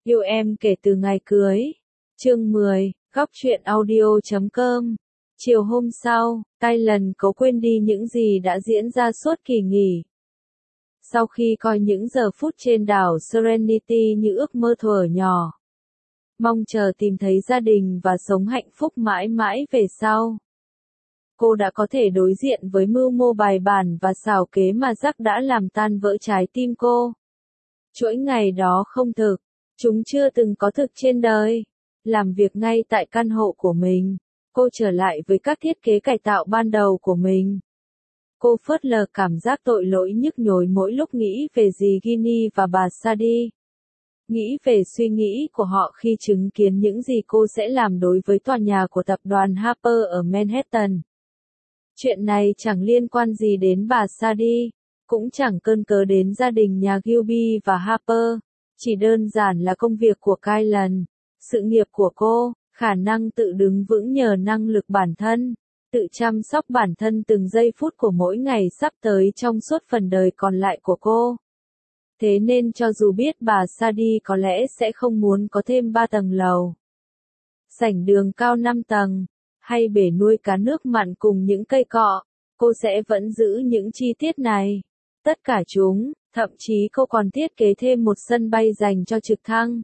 Yêu em kể từ ngày cưới. Chương 10, góc truyện audio.com. Chiều hôm sau, Kylan cố quên đi những gì đã diễn ra suốt kỳ nghỉ. Sau khi coi những giờ phút trên đảo Serenity như ước mơ thuở nhỏ, mong chờ tìm thấy gia đình và sống hạnh phúc mãi mãi về sau, cô đã có thể đối diện với mưu mô bài bản và xảo kế mà Jack đã làm tan vỡ trái tim cô. Chuỗi ngày đó không thực, chúng chưa từng có thực trên đời. Làm việc ngay tại căn hộ của mình, cô trở lại với các thiết kế cải tạo ban đầu của mình. Cô phớt lờ cảm giác tội lỗi nhức nhối mỗi lúc nghĩ về dì Ginny và bà Sadie. Nghĩ về suy nghĩ của họ khi chứng kiến những gì cô sẽ làm đối với tòa nhà của tập đoàn Harper ở Manhattan. Chuyện này chẳng liên quan gì đến bà Sadie, cũng chẳng cơn cớ đến gia đình nhà Gilby và Harper, chỉ đơn giản là công việc của Kylan, sự nghiệp của cô, khả năng tự đứng vững nhờ năng lực bản thân, tự chăm sóc bản thân từng giây phút của mỗi ngày sắp tới trong suốt phần đời còn lại của cô. Thế nên cho dù biết bà Sadie có lẽ sẽ không muốn có thêm 3 tầng lầu, sảnh đường cao 5 tầng, hay bể nuôi cá nước mặn cùng những cây cọ, cô sẽ vẫn giữ những chi tiết này. Tất cả chúng, thậm chí cô còn thiết kế thêm một sân bay dành cho trực thăng.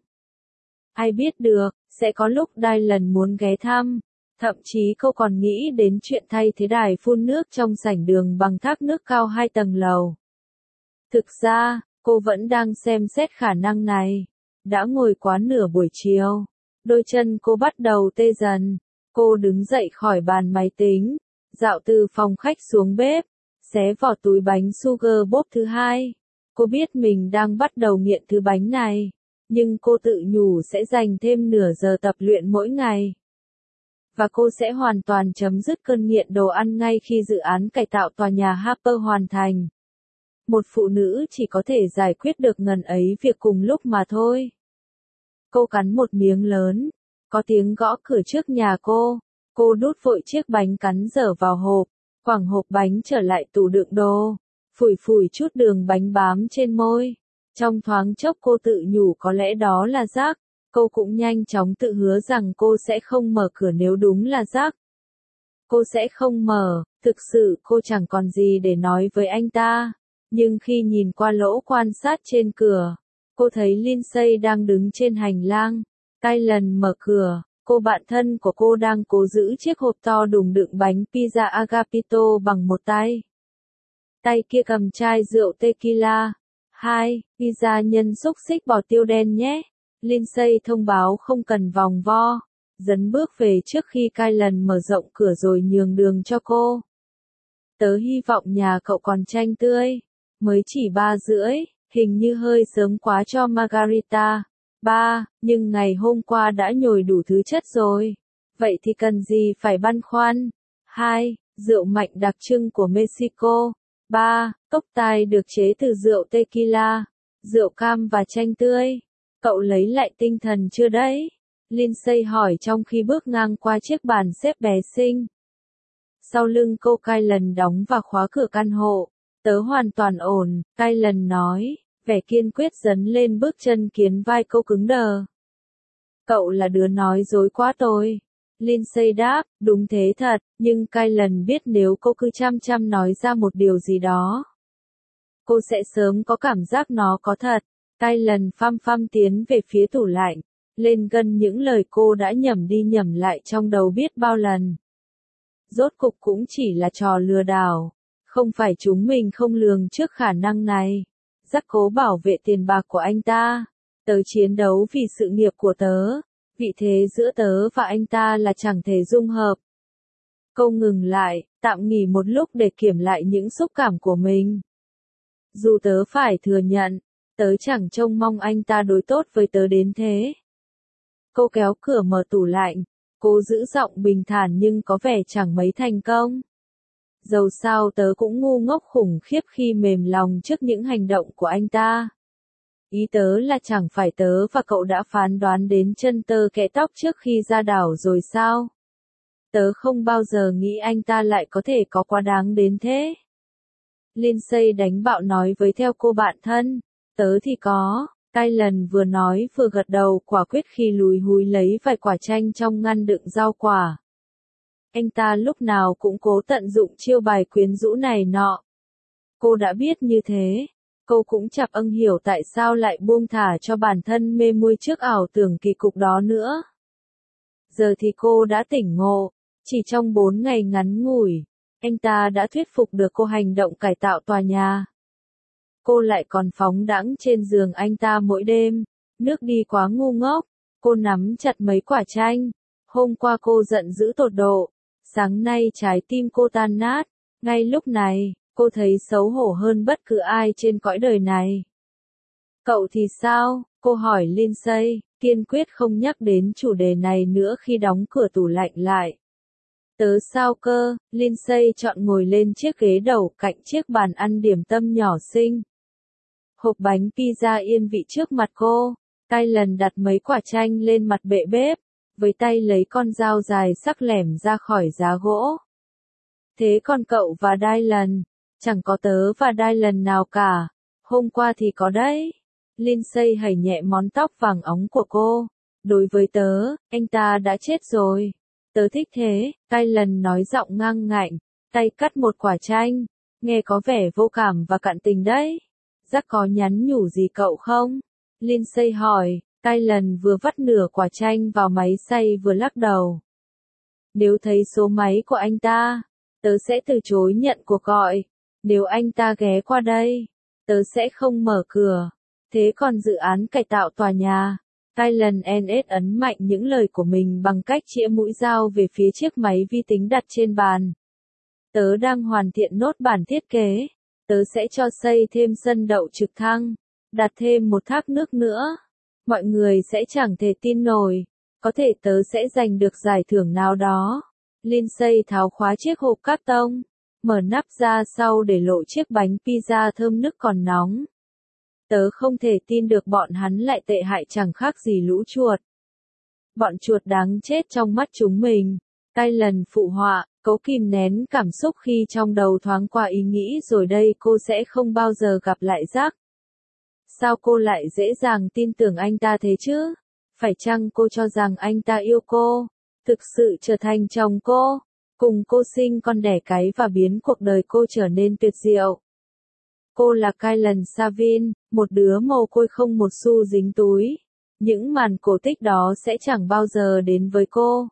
Ai biết được, sẽ có lúc Dylan muốn ghé thăm. Thậm chí cô còn nghĩ đến chuyện thay thế đài phun nước trong sảnh đường bằng thác nước cao 2 tầng lầu. Thực ra, cô vẫn đang xem xét khả năng này. Đã ngồi quá nửa buổi chiều, đôi chân cô bắt đầu tê dần. Cô đứng dậy khỏi bàn máy tính, dạo từ phòng khách xuống bếp, xé vỏ túi bánh Sugar Bob thứ 2. Cô biết mình đang bắt đầu nghiện thứ bánh này, nhưng cô tự nhủ sẽ dành thêm nửa giờ tập luyện mỗi ngày. Và cô sẽ hoàn toàn chấm dứt cơn nghiện đồ ăn ngay khi dự án cải tạo tòa nhà Harper hoàn thành. Một phụ nữ chỉ có thể giải quyết được ngần ấy việc cùng lúc mà thôi. Cô cắn một miếng lớn. Có tiếng gõ cửa trước nhà cô. Cô đút vội chiếc bánh cắn dở vào hộp, quẳng hộp bánh trở lại tủ đựng đồ, phủi phủi chút đường bánh bám trên môi. Trong thoáng chốc cô tự nhủ có lẽ đó là Jack. Cô cũng nhanh chóng tự hứa rằng cô sẽ không mở cửa nếu đúng là Jack. Cô sẽ không mở, thực sự cô chẳng còn gì để nói với anh ta. Nhưng khi nhìn qua lỗ quan sát trên cửa, cô thấy Lindsay đang đứng trên hành lang. Kylan mở cửa, cô bạn thân của cô đang cố giữ chiếc hộp to đùng đựng bánh pizza Agapito bằng một tay. Tay kia cầm chai rượu tequila. 2, pizza nhân xúc xích bò tiêu đen nhé. Lindsay thông báo không cần vòng vo, dấn bước về trước khi Kylan mở rộng cửa rồi nhường đường cho cô. Tớ hy vọng nhà cậu còn chanh tươi. Mới chỉ 3:30, hình như hơi sớm quá cho Margarita. 3, nhưng ngày hôm qua đã nhồi đủ thứ chất rồi. Vậy thì cần gì phải băn khoăn. 2, rượu mạnh đặc trưng của Mexico. 3, cốc tai được chế từ rượu tequila, rượu cam và chanh tươi. Cậu lấy lại tinh thần chưa đấy? Lindsay hỏi trong khi bước ngang qua chiếc bàn xếp bé xinh. Sau lưng cô Kylan đóng và khóa cửa căn hộ. Tớ hoàn toàn ổn, Kylan nói, vẻ kiên quyết dấn lên bước chân khiến vai cô cứng đờ. Cậu là đứa nói dối quá tôi. Lindsay đáp, đúng thế thật, nhưng Kylan biết nếu cô cứ chăm nói ra một điều gì đó, cô sẽ sớm có cảm giác nó có thật. Kylan phăm tiến về phía tủ lạnh, lên gân những lời cô đã nhẩm đi nhẩm lại trong đầu biết bao lần. Rốt cục cũng chỉ là trò lừa đảo. Không phải chúng mình không lường trước khả năng này. Jack cố bảo vệ tiền bạc của anh ta. Tớ chiến đấu vì sự nghiệp của tớ. Vị thế giữa tớ và anh ta là chẳng thể dung hợp. Cô ngừng lại, tạm nghỉ một lúc để kiểm lại những xúc cảm của mình. Dù tớ phải thừa nhận, tớ chẳng trông mong anh ta đối tốt với tớ đến thế. Cô kéo cửa mở tủ lạnh. Cô giữ giọng bình thản nhưng có vẻ chẳng mấy thành công. Dầu sao tớ cũng ngu ngốc khủng khiếp khi mềm lòng trước những hành động của anh ta. Ý tớ là chẳng phải tớ và cậu đã phán đoán đến chân tơ kẽ tóc trước khi ra đảo rồi sao? Tớ không bao giờ nghĩ anh ta lại có thể có quá đáng đến thế. Lindsay đánh bạo nói với theo cô bạn thân. Tớ thì có. Kylan vừa nói vừa gật đầu quả quyết khi lùi húi lấy vài quả chanh trong ngăn đựng rau quả. Anh ta lúc nào cũng cố tận dụng chiêu bài quyến rũ này nọ. Cô đã biết như thế, cô cũng chẳng hiểu tại sao lại buông thả cho bản thân mê muội trước ảo tưởng kỳ cục đó nữa. Giờ thì cô đã tỉnh ngộ, chỉ trong 4 ngày ngắn ngủi, anh ta đã thuyết phục được cô hành động cải tạo tòa nhà. Cô lại còn phóng đãng trên giường anh ta mỗi đêm, nước đi quá ngu ngốc, cô nắm chặt mấy quả chanh. Hôm qua cô giận dữ tột độ, sáng nay trái tim cô tan nát, ngay lúc này, cô thấy xấu hổ hơn bất cứ ai trên cõi đời này. Cậu thì sao? Cô hỏi Lindsay, kiên quyết không nhắc đến chủ đề này nữa khi đóng cửa tủ lạnh lại. Tớ sao cơ? Lindsay chọn ngồi lên chiếc ghế đầu cạnh chiếc bàn ăn điểm tâm nhỏ xinh. Hộp bánh pizza yên vị trước mặt cô. Kylan đặt mấy quả chanh lên mặt bệ bếp, với tay lấy con dao dài sắc lẻm ra khỏi giá gỗ. Thế còn cậu và Dylan? Chẳng có tớ và Dylan nào cả. Hôm qua thì có đấy. Lindsay hẩy nhẹ món tóc vàng óng của cô. Đối với tớ, anh ta đã chết rồi. Tớ thích thế, Kylan nói giọng ngang ngạnh, tay cắt một quả chanh. Nghe có vẻ vô cảm và cạn tình đấy. Jack có nhắn nhủ gì cậu không? Lindsay hỏi. Kylan vừa vắt nửa quả chanh vào máy xay vừa lắc đầu. Nếu thấy số máy của anh ta, tớ sẽ từ chối nhận cuộc gọi. Nếu anh ta ghé qua đây, tớ sẽ không mở cửa. Thế còn dự án cải tạo tòa nhà? Kylan NS ấn mạnh những lời của mình bằng cách chĩa mũi dao về phía chiếc máy vi tính đặt trên bàn. Tớ đang hoàn thiện nốt bản thiết kế. Tớ sẽ cho xây thêm sân đậu trực thăng, đặt thêm một thác nước nữa. Mọi người sẽ chẳng thể tin nổi. Có thể tớ sẽ giành được giải thưởng nào đó. Lindsay tháo khóa chiếc hộp cát tông, mở nắp ra sau để lộ chiếc bánh pizza thơm nức còn nóng. Tớ không thể tin được bọn hắn lại tệ hại chẳng khác gì lũ chuột. Bọn chuột đáng chết trong mắt chúng mình. Kylan phụ họa, cố kìm nén cảm xúc khi trong đầu thoáng qua ý nghĩ rồi đây cô sẽ không bao giờ gặp lại Jack. Sao cô lại dễ dàng tin tưởng anh ta thế chứ? Phải chăng cô cho rằng anh ta yêu cô, thực sự trở thành chồng cô, cùng cô sinh con đẻ cái và biến cuộc đời cô trở nên tuyệt diệu? Cô là Kylan Savin, một đứa mồ côi không một xu dính túi. Những màn cổ tích đó sẽ chẳng bao giờ đến với cô.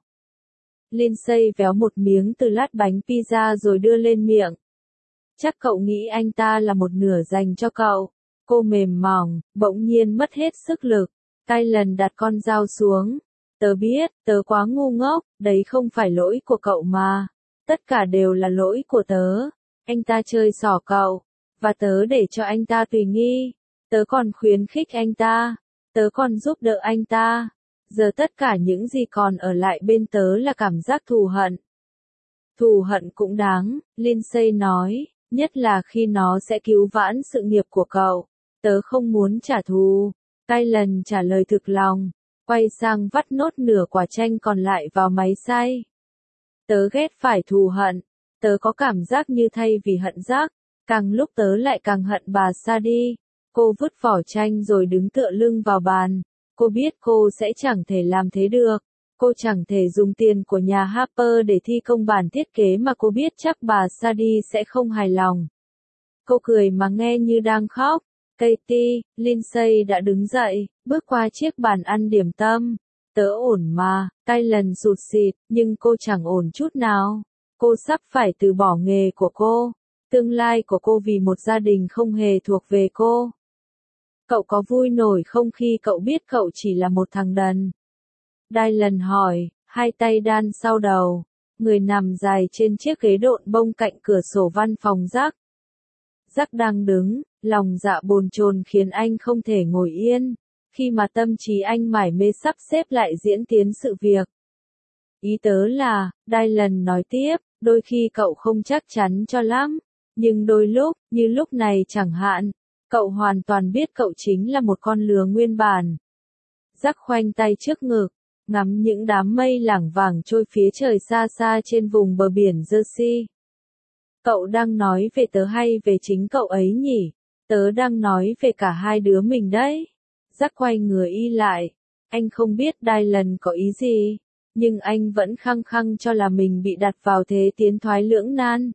Lindsay véo một miếng từ lát bánh pizza rồi đưa lên miệng. Chắc cậu nghĩ anh ta là một nửa dành cho cậu. Cô mềm mỏng, bỗng nhiên mất hết sức lực. Kylan đặt con dao xuống. Tớ biết, tớ quá ngu ngốc, đấy không phải lỗi của cậu mà. Tất cả đều là lỗi của tớ. Anh ta chơi xỏ cậu, và tớ để cho anh ta tùy nghi. Tớ còn khuyến khích anh ta. Tớ còn giúp đỡ anh ta. Giờ tất cả những gì còn ở lại bên tớ là cảm giác thù hận. Thù hận cũng đáng, Lindsay nói, nhất là khi nó sẽ cứu vãn sự nghiệp của cậu. Tớ không muốn trả thù. Kylan trả lời thực lòng, quay sang vắt nốt nửa quả chanh còn lại vào máy xay. Tớ ghét phải thù hận. Tớ có cảm giác như thay vì hận Jack, càng lúc tớ lại càng hận bà Sadie. Cô vứt vỏ chanh rồi đứng tựa lưng vào bàn. Cô biết cô sẽ chẳng thể làm thế được. Cô chẳng thể dùng tiền của nhà Harper để thi công bản thiết kế mà cô biết chắc bà Sadie sẽ không hài lòng. Cô cười mà nghe như đang khóc. Katie, Lindsay đã đứng dậy, bước qua chiếc bàn ăn điểm tâm. Tớ ổn mà, Kylan sụt sịt, nhưng cô chẳng ổn chút nào. Cô sắp phải từ bỏ nghề của cô. Tương lai của cô vì một gia đình không hề thuộc về cô. Cậu có vui nổi không khi cậu biết cậu chỉ là một thằng đần? Dylan hỏi, hai tay đan sau đầu. Người nằm dài trên chiếc ghế độn bông cạnh cửa sổ văn phòng Jack. Jack đang đứng, lòng dạ bồn chồn khiến anh không thể ngồi yên, khi mà tâm trí anh mải mê sắp xếp lại diễn tiến sự việc. Ý tớ là, Dylan nói tiếp, đôi khi cậu không chắc chắn cho lắm, nhưng đôi lúc, như lúc này chẳng hạn, cậu hoàn toàn biết cậu chính là một con lừa nguyên bản. Jack khoanh tay trước ngực, ngắm những đám mây lảng vảng trôi phía trời xa xa trên vùng bờ biển Jersey. Cậu đang nói về tớ hay về chính cậu ấy nhỉ? Tớ đang nói về cả hai đứa mình đấy. Jack quay người y lại. Anh không biết Dylan có ý gì, nhưng anh vẫn khăng khăng cho là mình bị đặt vào thế tiến thoái lưỡng nan.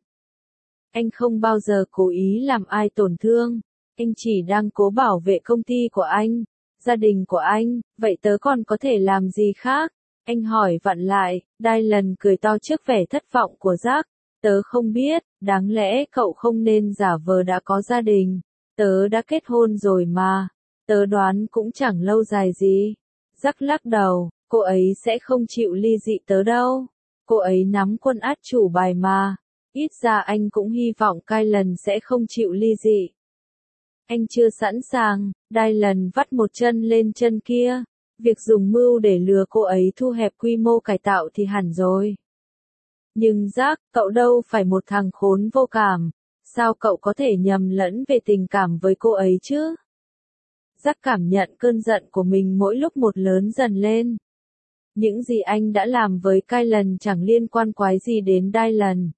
Anh không bao giờ cố ý làm ai tổn thương, anh chỉ đang cố bảo vệ công ty của anh, gia đình của anh, vậy tớ còn có thể làm gì khác? Anh hỏi vặn lại, Dylan cười to trước vẻ thất vọng của Jack. Tớ không biết, đáng lẽ cậu không nên giả vờ đã có gia đình. Tớ đã kết hôn rồi mà. Tớ đoán cũng chẳng lâu dài gì. Jack lắc đầu, cô ấy sẽ không chịu ly dị tớ đâu. Cô ấy nắm quân át chủ bài mà. Ít ra anh cũng hy vọng Dylan sẽ không chịu ly dị. Anh chưa sẵn sàng, Dylan vắt một chân lên chân kia. Việc dùng mưu để lừa cô ấy thu hẹp quy mô cải tạo thì hẳn rồi. Nhưng Jack, cậu đâu phải một thằng khốn vô cảm. Sao cậu có thể nhầm lẫn về tình cảm với cô ấy chứ? Jack cảm nhận cơn giận của mình mỗi lúc một lớn dần lên. Những gì anh đã làm với Dylan chẳng liên quan quái gì đến Dylan.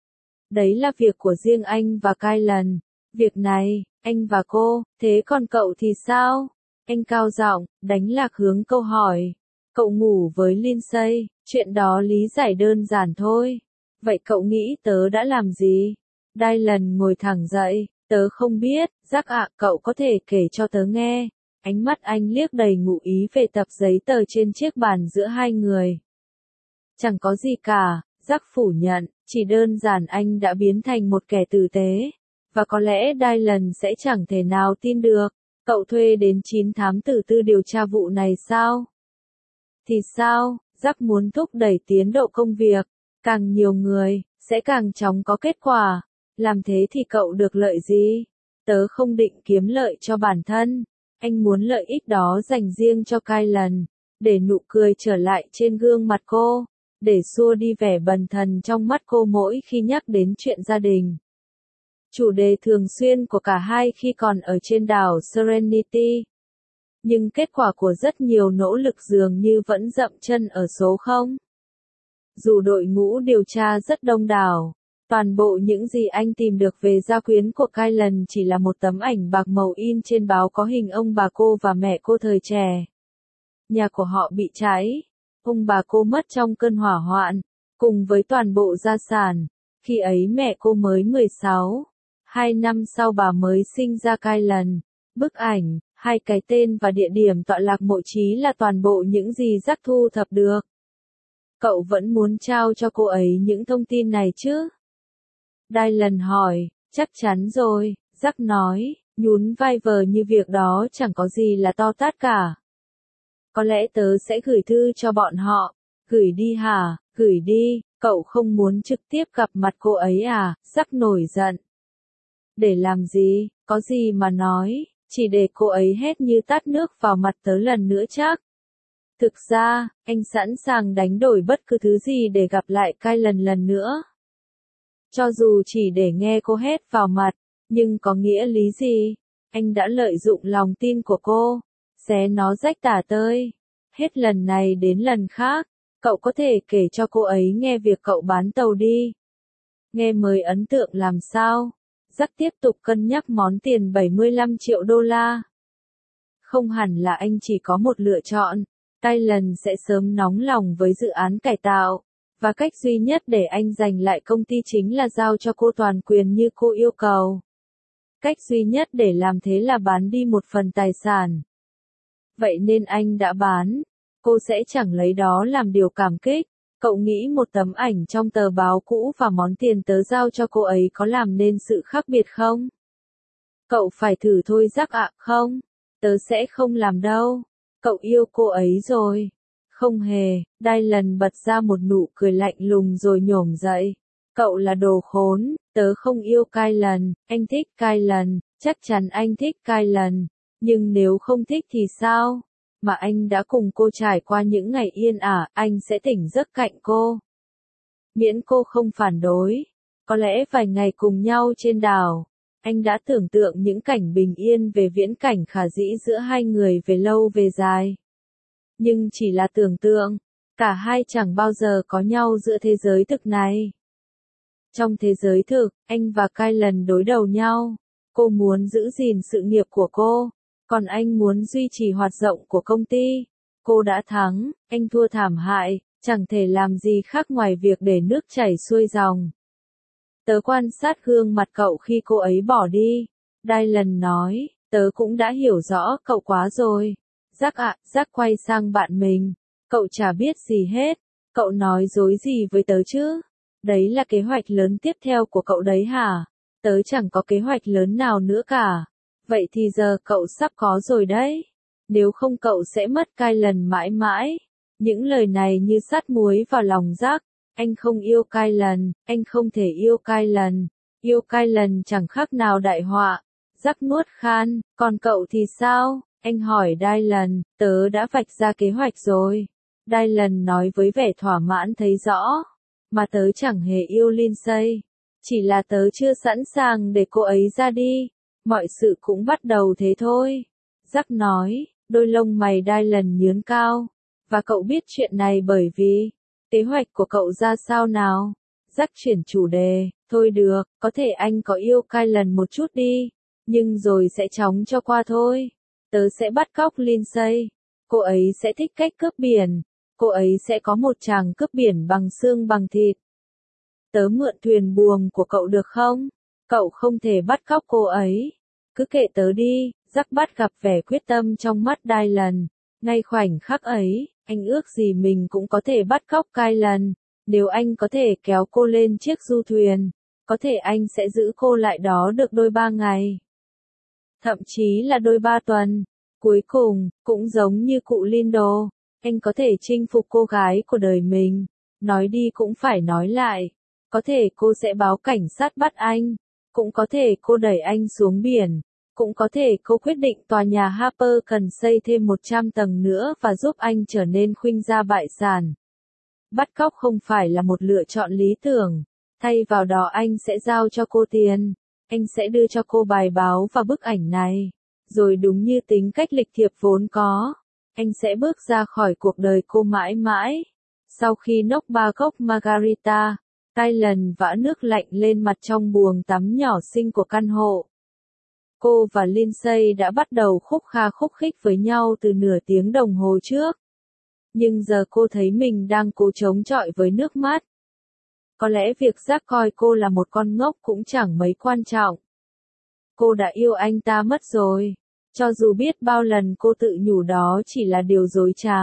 Đấy là việc của riêng anh và Dylan. Việc này, anh và cô, thế còn cậu thì sao? Anh cao giọng, đánh lạc hướng câu hỏi. Cậu ngủ với Lindsay, chuyện đó lý giải đơn giản thôi. Vậy cậu nghĩ tớ đã làm gì? Dylan ngồi thẳng dậy, tớ không biết, Jack ạ, cậu có thể kể cho tớ nghe. Ánh mắt anh liếc đầy ngụ ý về tập giấy tờ trên chiếc bàn giữa hai người. Chẳng có gì cả, Jack phủ nhận, chỉ đơn giản anh đã biến thành một kẻ tử tế. Và có lẽ Dylan sẽ chẳng thể nào tin được. Cậu thuê đến 9 thám tử tư điều tra vụ này sao? Thì sao, Jack muốn thúc đẩy tiến độ công việc. Càng nhiều người, sẽ càng chóng có kết quả. Làm thế thì cậu được lợi gì? Tớ không định kiếm lợi cho bản thân. Anh muốn lợi ích đó dành riêng cho Dylan. Để nụ cười trở lại trên gương mặt cô. Để xua đi vẻ bần thần trong mắt cô mỗi khi nhắc đến chuyện gia đình. Chủ đề thường xuyên của cả hai khi còn ở trên đảo Serenity. Nhưng kết quả của rất nhiều nỗ lực dường như vẫn dậm chân ở số 0. Dù đội ngũ điều tra rất đông đảo, toàn bộ những gì anh tìm được về gia quyến của Dylan chỉ là một tấm ảnh bạc màu in trên báo có hình ông bà cô và mẹ cô thời trẻ. Nhà của họ bị cháy, ông bà cô mất trong cơn hỏa hoạn, cùng với toàn bộ gia sản. Khi ấy mẹ cô mới 16. 2 năm sau bà mới sinh ra Dylan. Bức ảnh, 2 cái tên và địa điểm tọa lạc mộ chí là toàn bộ những gì Jack thu thập được. Cậu vẫn muốn trao cho cô ấy những thông tin này chứ? Dylan hỏi, chắc chắn rồi, Jack nói, nhún vai vờ như việc đó chẳng có gì là to tát cả. Có lẽ tớ sẽ gửi thư cho bọn họ. Gửi đi hả? Gửi đi, cậu không muốn trực tiếp gặp mặt cô ấy à? Jack nổi giận. Để làm gì, có gì mà nói, chỉ để cô ấy hét như tát nước vào mặt tớ lần nữa chắc. Thực ra, anh sẵn sàng đánh đổi bất cứ thứ gì để gặp lại Dylan lần nữa. Cho dù chỉ để nghe cô hét vào mặt, nhưng có nghĩa lý gì? Anh đã lợi dụng lòng tin của cô, xé nó rách tả tơi. Hết lần này đến lần khác, cậu có thể kể cho cô ấy nghe việc cậu bán tàu đi. Nghe mới ấn tượng làm sao? Jack tiếp tục cân nhắc món tiền 75 triệu đô la. Không hẳn là anh chỉ có một lựa chọn. Dylan sẽ sớm nóng lòng với dự án cải tạo. Và cách duy nhất để anh giành lại công ty chính là giao cho cô toàn quyền như cô yêu cầu. Cách duy nhất để làm thế là bán đi một phần tài sản. Vậy nên anh đã bán. Cô sẽ chẳng lấy đó làm điều cảm kích. Cậu nghĩ một tấm ảnh trong tờ báo cũ và món tiền tớ giao cho cô ấy có làm nên sự khác biệt không? Cậu phải thử thôi Jack ạ, không? Tớ sẽ không làm đâu. Cậu yêu cô ấy rồi. Không hề, Dylan bật ra một nụ cười lạnh lùng rồi nhổm dậy. Cậu là đồ khốn, tớ không yêu Dylan, anh thích Dylan, chắc chắn anh thích Dylan. Nhưng nếu không thích thì sao? Mà anh đã cùng cô trải qua những ngày yên ả, anh sẽ tỉnh giấc cạnh cô. Miễn cô không phản đối. Có lẽ vài ngày cùng nhau trên đảo, anh đã tưởng tượng những cảnh bình yên về viễn cảnh khả dĩ giữa hai người về lâu về dài. Nhưng chỉ là tưởng tượng, cả hai chẳng bao giờ có nhau giữa thế giới thực này. Trong thế giới thực, anh và Dylan đối đầu nhau. Cô muốn giữ gìn sự nghiệp của cô, Còn anh muốn duy trì hoạt động của công ty. Cô đã thắng, anh thua thảm hại, chẳng thể làm gì khác ngoài việc để nước chảy xuôi dòng. Tớ quan sát gương mặt cậu khi cô ấy bỏ đi. Dylan nói, tớ cũng đã hiểu rõ cậu quá rồi. Jack ạ, Jack quay sang bạn mình. Cậu chả biết gì hết. Cậu nói dối gì với tớ chứ? Đấy là kế hoạch lớn tiếp theo của cậu đấy hả? Tớ chẳng có kế hoạch lớn nào nữa cả. Vậy thì giờ cậu sắp có rồi đấy. Nếu không cậu sẽ mất Kylan mãi mãi. Những lời này như sắt muối vào lòng Jack. Anh không yêu Kylan, anh không thể yêu Kylan. Yêu Kylan chẳng khác nào đại họa. Jack nuốt khan, còn cậu thì sao? Anh hỏi Dylan, tớ đã vạch ra kế hoạch rồi. Dylan nói với vẻ thỏa mãn thấy rõ. Mà tớ chẳng hề yêu Lindsay. Chỉ là tớ chưa sẵn sàng để cô ấy ra đi. Mọi sự cũng bắt đầu thế thôi. Jack nói, đôi lông mày Dylan nhướng cao. Và cậu biết chuyện này bởi vì, kế hoạch của cậu ra sao nào? Jack chuyển chủ đề, thôi được, có thể anh có yêu Kylan một chút đi. Nhưng rồi sẽ chóng cho qua thôi. Tớ sẽ bắt cóc Lindsay. Cô ấy sẽ thích cách cướp biển. Cô ấy sẽ có một chàng cướp biển bằng xương bằng thịt. Tớ mượn thuyền buồm của cậu được không? Cậu không thể bắt cóc cô ấy. Cứ kệ tớ đi. Jack bắt gặp vẻ quyết tâm trong mắt Dylan. Ngay khoảnh khắc ấy, anh ước gì mình cũng có thể bắt cóc Kylan. Nếu anh có thể kéo cô lên chiếc du thuyền, có thể anh sẽ giữ cô lại đó được đôi 3 ngày. Thậm chí là đôi 3 tuần. Cuối cùng, cũng giống như cụ Lindo, anh có thể chinh phục cô gái của đời mình. Nói đi cũng phải nói lại. Có thể cô sẽ báo cảnh sát bắt anh. Cũng có thể cô đẩy anh xuống biển. Cũng có thể cô quyết định tòa nhà Harper cần xây thêm 100 tầng nữa và giúp anh trở nên khuynh gia bại sản. Bắt cóc không phải là một lựa chọn lý tưởng. Thay vào đó anh sẽ giao cho cô tiền. Anh sẽ đưa cho cô bài báo và bức ảnh này. Rồi đúng như tính cách lịch thiệp vốn có, anh sẽ bước ra khỏi cuộc đời cô mãi mãi. Sau khi nốc 3 cốc margarita, Kylan vã nước lạnh lên mặt trong buồng tắm nhỏ xinh của căn hộ. Cô và Lindsay đã bắt đầu khúc kha khúc khích với nhau từ nửa tiếng đồng hồ trước. Nhưng giờ cô thấy mình đang cố chống chọi với nước mắt. Có lẽ việc Jack coi cô là một con ngốc cũng chẳng mấy quan trọng. Cô đã yêu anh ta mất rồi. Cho dù biết bao lần cô tự nhủ đó chỉ là điều dối trá.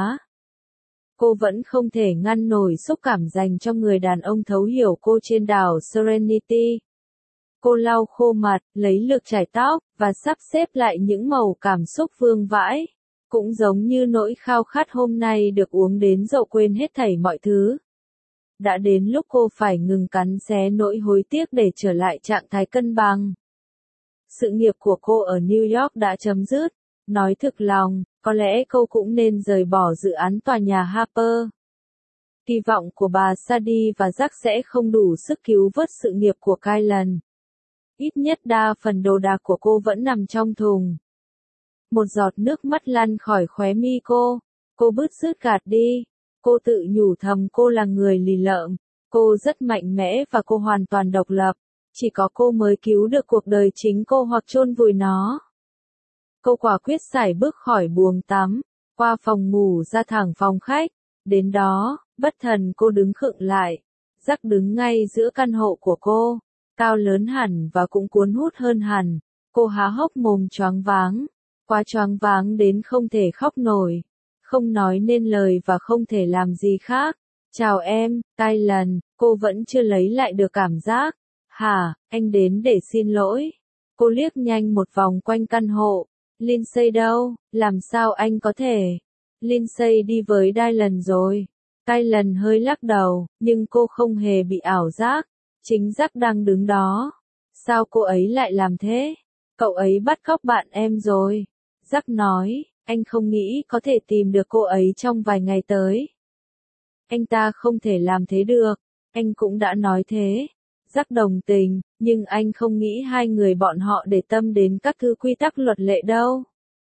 Cô vẫn không thể ngăn nổi xúc cảm dành cho người đàn ông thấu hiểu cô trên đảo Serenity. Cô lau khô mặt, lấy lược chải tóc, và sắp xếp lại những mẩu cảm xúc vương vãi. Cũng giống như nỗi khao khát hôm nay được uống đến dậu quên hết thảy mọi thứ. Đã đến lúc cô phải ngừng cắn xé nỗi hối tiếc để trở lại trạng thái cân bằng. Sự nghiệp của cô ở New York đã chấm dứt. Nói thực lòng, có lẽ cô cũng nên rời bỏ dự án tòa nhà Harper. Kỳ vọng của bà Sadie và Jack sẽ không đủ sức cứu vớt sự nghiệp của Kylan. Ít nhất đa phần đồ đạc của cô vẫn nằm trong thùng. Một giọt nước mắt lăn khỏi khóe mi cô. Cô bứt rứt gạt đi. Cô tự nhủ thầm cô là người lì lợm. Cô rất mạnh mẽ và cô hoàn toàn độc lập. Chỉ có cô mới cứu được cuộc đời chính cô hoặc chôn vùi nó. Cô quả quyết sải bước khỏi buồng tắm, qua phòng ngủ ra thẳng phòng khách. Đến đó, bất thần cô đứng khựng lại. Jack đứng ngay giữa căn hộ của cô, cao lớn hẳn và cũng cuốn hút hơn hẳn. Cô há hốc mồm choáng váng, quá choáng váng đến không thể khóc nổi, không nói nên lời và không thể làm gì khác. Chào em, Kylan, cô vẫn chưa lấy lại được cảm giác. Hả, anh đến để xin lỗi. Cô liếc nhanh một vòng quanh căn hộ. Lindsay đâu, làm sao anh có thể? Lindsay đi với Dylan rồi. Kylan hơi lắc đầu, nhưng cô không hề bị ảo giác. Chính Jack đang đứng đó. Sao cô ấy lại làm thế? Cậu ấy bắt cóc bạn em rồi. Jack nói, anh không nghĩ có thể tìm được cô ấy trong vài ngày tới. Anh ta không thể làm thế được. Anh cũng đã nói thế. Jack đồng tình, nhưng anh không nghĩ hai người bọn họ để tâm đến các thứ quy tắc luật lệ đâu.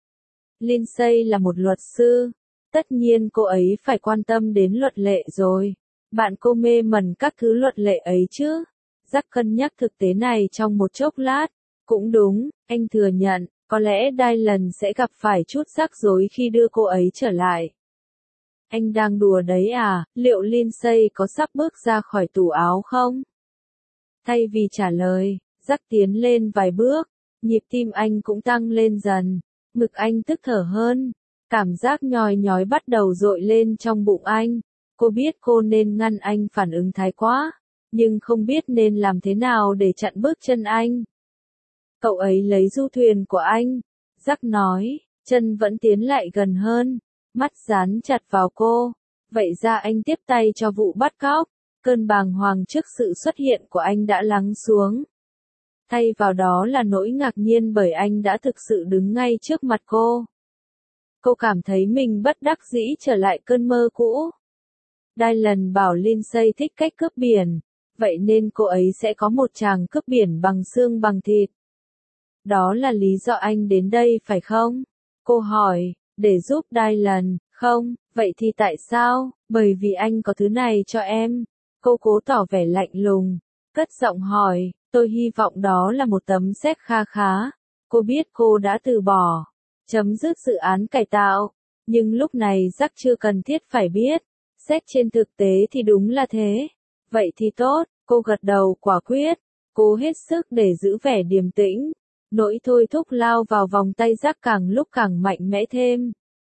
Lindsay là một luật sư. Tất nhiên cô ấy phải quan tâm đến luật lệ rồi. Bạn cô mê mẩn các thứ luật lệ ấy chứ. Jack cân nhắc thực tế này trong một chốc lát. Cũng đúng, anh thừa nhận, Có lẽ Dylan sẽ gặp phải chút rắc rối khi đưa cô ấy trở lại. Anh đang đùa đấy à, liệu Lindsay có sắp bước ra khỏi tủ áo không? Thay vì trả lời, Jack tiến lên vài bước, nhịp tim anh cũng tăng lên dần, ngực anh tức thở hơn, cảm giác nhói nhói bắt đầu dội lên trong bụng anh. Cô biết cô nên ngăn anh phản ứng thái quá, nhưng không biết nên làm thế nào để chặn bước chân anh. Cậu ấy lấy du thuyền của anh, Jack nói, chân vẫn tiến lại gần hơn, mắt dán chặt vào cô. Vậy ra anh tiếp tay cho vụ bắt cóc, cơn bàng hoàng trước sự xuất hiện của anh đã lắng xuống. Thay vào đó là nỗi ngạc nhiên bởi anh đã thực sự đứng ngay trước mặt cô. Cô cảm thấy mình bất đắc dĩ trở lại cơn mơ cũ. Dylan bảo Lindsay thích cách cướp biển, vậy nên cô ấy sẽ có một chàng cướp biển bằng xương bằng thịt. Đó là lý do anh đến đây phải không? Cô hỏi, để giúp Dylan, không, vậy thì tại sao? Bởi vì anh có thứ này cho em. Cô cố tỏ vẻ lạnh lùng, cất giọng hỏi, tôi hy vọng đó là một tấm séc kha khá. Cô biết cô đã từ bỏ, chấm dứt dự án cải tạo, nhưng lúc này Jack chưa cần thiết phải biết. Xét trên thực tế thì đúng là thế. Vậy thì tốt, cô gật đầu quả quyết, cố hết sức để giữ vẻ điềm tĩnh. Nỗi thôi thúc lao vào vòng tay Jack càng lúc càng mạnh mẽ thêm.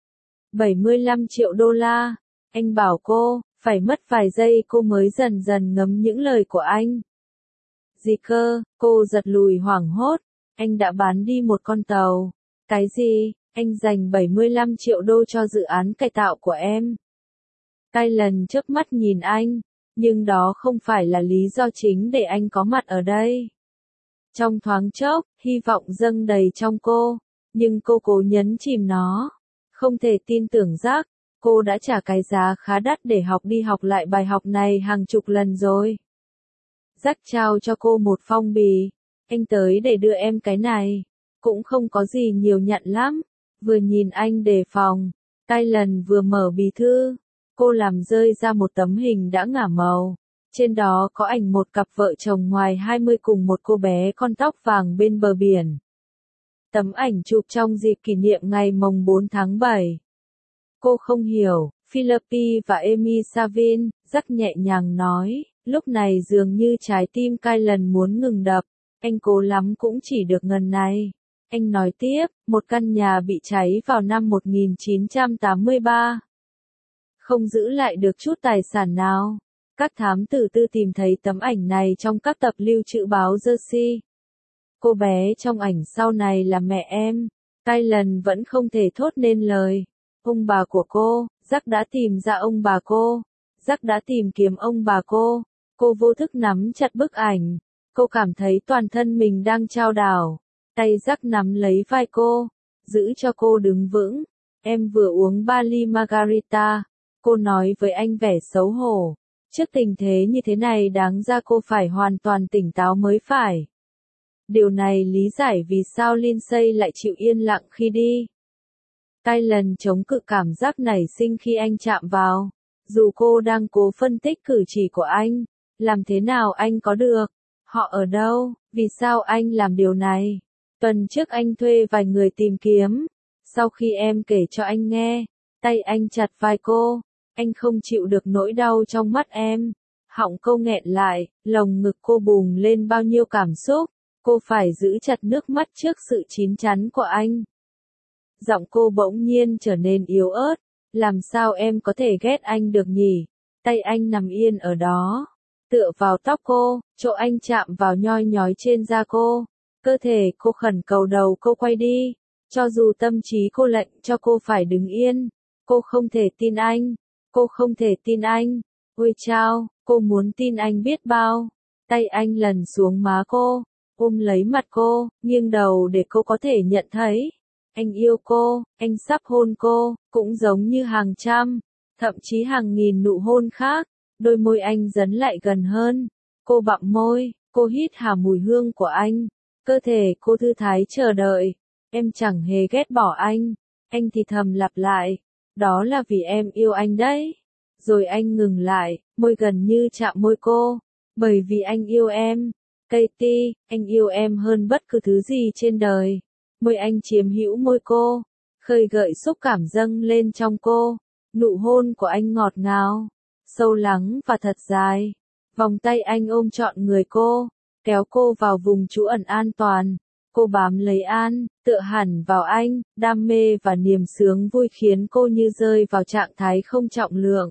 75 triệu đô la, anh bảo cô, phải mất vài giây cô mới dần dần ngấm những lời của anh. Gì cơ, cô giật lùi hoảng hốt, anh đã bán đi một con tàu. Cái gì, anh dành 75 triệu đô cho dự án cải tạo của em. Dylan chớp mắt nhìn anh, nhưng đó không phải là lý do chính để anh có mặt ở đây. Trong thoáng chốc, hy vọng dâng đầy trong cô, nhưng cô cố nhấn chìm nó. Không thể tin tưởng Jack, cô đã trả cái giá khá đắt để đi học lại bài học này hàng chục lần rồi. Jack trao cho cô một phong bì, anh tới để đưa em cái này, cũng không có gì nhiều nhặn lắm. Vừa nhìn anh đề phòng, Dylan vừa mở bì thư, cô làm rơi ra một tấm hình đã ngả màu. Trên đó có ảnh một cặp vợ chồng ngoài 20 cùng một cô bé con tóc vàng bên bờ biển. Tấm ảnh chụp trong dịp kỷ niệm ngày mồng 4 tháng 7. Cô không hiểu, Philippi và Amy Savin, Jack nhẹ nhàng nói, lúc này dường như trái tim Dylan muốn ngừng đập, anh cố lắm cũng chỉ được ngần này. Anh nói tiếp, một căn nhà bị cháy vào năm 1983. Không giữ lại được chút tài sản nào. Các thám tử tư tìm thấy tấm ảnh này trong các tập lưu trữ báo Jersey. Cô bé trong ảnh sau này là mẹ em. Dylan vẫn không thể thốt nên lời. Ông bà của cô, Jack đã tìm ra ông bà cô. Jack đã tìm kiếm ông bà cô. Cô vô thức nắm chặt bức ảnh. Cô cảm thấy toàn thân mình đang chao đảo. Tay Jack nắm lấy vai cô, giữ cho cô đứng vững. Em vừa uống 3 ly margarita. Cô nói với anh vẻ xấu hổ. Trước tình thế như thế này đáng ra cô phải hoàn toàn tỉnh táo mới phải. Điều này lý giải vì sao Lindsay lại chịu yên lặng khi đi. Dylan chống cự cảm giác nảy sinh khi anh chạm vào. Dù cô đang cố phân tích cử chỉ của anh, làm thế nào anh có được? Họ ở đâu? Vì sao anh làm điều này? Tuần trước anh thuê vài người tìm kiếm. Sau khi em kể cho anh nghe, tay anh chặt vai cô. Anh không chịu được nỗi đau trong mắt em. Họng cô nghẹn lại, lồng ngực cô bùng lên bao nhiêu cảm xúc. Cô phải giữ chặt nước mắt trước sự chín chắn của anh. Giọng cô bỗng nhiên trở nên yếu ớt. Làm sao em có thể ghét anh được nhỉ? Tay anh nằm yên ở đó, tựa vào tóc cô, chỗ anh chạm vào nhoi nhói trên da cô. Cơ thể cô khẩn cầu đầu cô quay đi. Cho dù tâm trí cô lệnh cho cô phải đứng yên. Cô không thể tin anh. Cô không thể tin anh. Ôi chao, cô muốn tin anh biết bao. Tay anh lần xuống má cô, ôm lấy mặt cô, nghiêng đầu để cô có thể nhận thấy. Anh yêu cô, anh sắp hôn cô, cũng giống như hàng trăm, thậm chí hàng nghìn nụ hôn khác. Đôi môi anh dấn lại gần hơn. Cô bặm môi, cô hít hà mùi hương của anh. Cơ thể cô thư thái chờ đợi. Em chẳng hề ghét bỏ anh. Anh thì thầm lặp lại. Đó là vì em yêu anh đấy. Rồi anh ngừng lại, môi gần như chạm môi cô. Bởi vì anh yêu em. Katie, anh yêu em hơn bất cứ thứ gì trên đời. Môi anh chiếm hữu môi cô, khơi gợi xúc cảm dâng lên trong cô. Nụ hôn của anh ngọt ngào, sâu lắng và thật dài. Vòng tay anh ôm trọn người cô, kéo cô vào vùng trú ẩn an toàn. Cô bám lấy An, tựa hẳn vào anh, đam mê và niềm sướng vui khiến cô như rơi vào trạng thái không trọng lượng.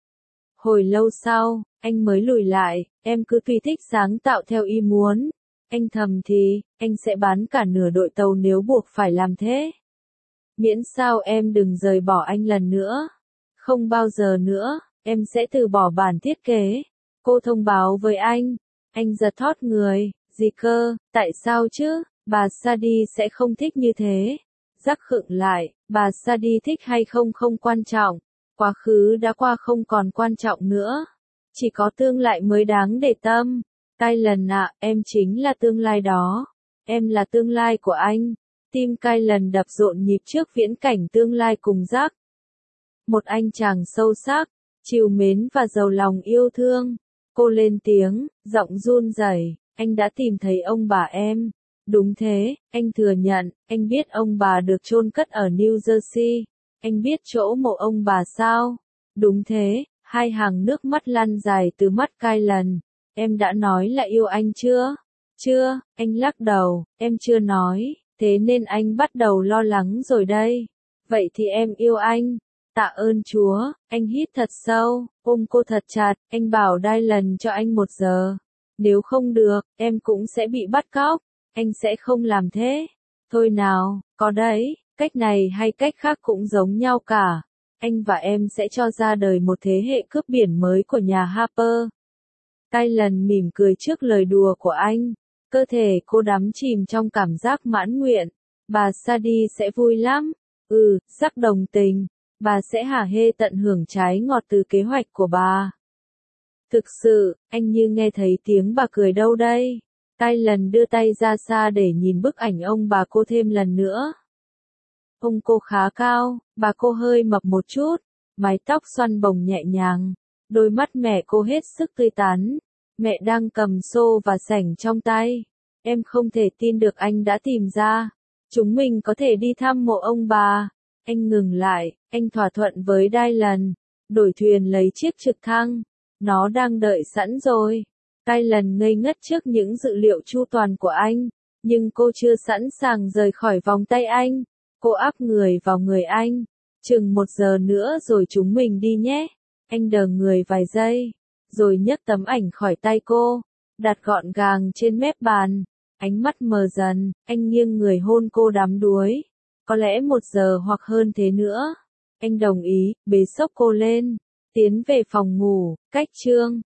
Hồi lâu sau, anh mới lùi lại, em cứ tùy thích sáng tạo theo ý muốn. Anh thầm thì, anh sẽ bán cả nửa đội tàu nếu buộc phải làm thế. Miễn sao em đừng rời bỏ anh lần nữa. Không bao giờ nữa, em sẽ từ bỏ bản thiết kế. Cô thông báo với anh giật thót người, gì cơ, tại sao chứ, bà Sadi sẽ không thích như thế. Rắc khựng lại, bà Sadi thích hay không không quan trọng, quá khứ đã qua không còn quan trọng nữa. Chỉ có tương lai mới đáng để tâm. Kylan ạ, em chính là tương lai đó. Em là tương lai của anh. Tim Kylan đập rộn nhịp trước viễn cảnh tương lai cùng Jack. Một anh chàng sâu sắc, trìu mến và giàu lòng yêu thương. Cô lên tiếng, giọng run rẩy, anh đã tìm thấy ông bà em. Đúng thế, anh thừa nhận, anh biết ông bà được chôn cất ở New Jersey. Anh biết chỗ mộ ông bà sao? Đúng thế, hai hàng nước mắt lăn dài từ mắt Kylan. Em đã nói là yêu anh chưa? Chưa, anh lắc đầu, em chưa nói, thế nên anh bắt đầu lo lắng rồi đây. Vậy thì em yêu anh. Tạ ơn Chúa, anh hít thật sâu, ôm cô thật chặt, anh bảo Dylan cho anh 1 giờ. Nếu không được, em cũng sẽ bị bắt cóc, anh sẽ không làm thế. Thôi nào, có đấy, cách này hay cách khác cũng giống nhau cả. Anh và em sẽ cho ra đời một thế hệ cướp biển mới của nhà Harper. Kylan mỉm cười trước lời đùa của anh. Cơ thể cô đắm chìm trong cảm giác mãn nguyện. Bà Sadi sẽ vui lắm. Jack đồng tình. Bà sẽ hả hê tận hưởng trái ngọt từ kế hoạch của bà. Thực sự, anh như nghe thấy tiếng bà cười đâu đây. Kylan đưa tay ra xa để nhìn bức ảnh ông bà cô thêm lần nữa. Ông cô khá cao, bà cô hơi mập một chút, mái tóc xoăn bồng nhẹ nhàng. Đôi mắt mẹ cô hết sức tươi tắn. Mẹ đang cầm xô và sảnh trong tay. Em không thể tin được anh đã tìm ra. Chúng mình có thể đi thăm mộ ông bà. Anh ngừng lại, anh thỏa thuận với Dylan. Đổi thuyền lấy chiếc trực thăng. Nó đang đợi sẵn rồi. Dylan ngây ngất trước những dự liệu chu toàn của anh. Nhưng cô chưa sẵn sàng rời khỏi vòng tay anh. Cô áp người vào người anh. Chừng 1 giờ nữa rồi chúng mình đi nhé. Anh đờ người vài giây. Rồi nhấc tấm ảnh khỏi tay cô. Đặt gọn gàng trên mép bàn. Ánh mắt mờ dần, anh nghiêng người hôn cô đắm đuối. Có lẽ 1 giờ hoặc hơn thế nữa. Anh đồng ý, bế xốc cô lên. Tiến về phòng ngủ, cách chương.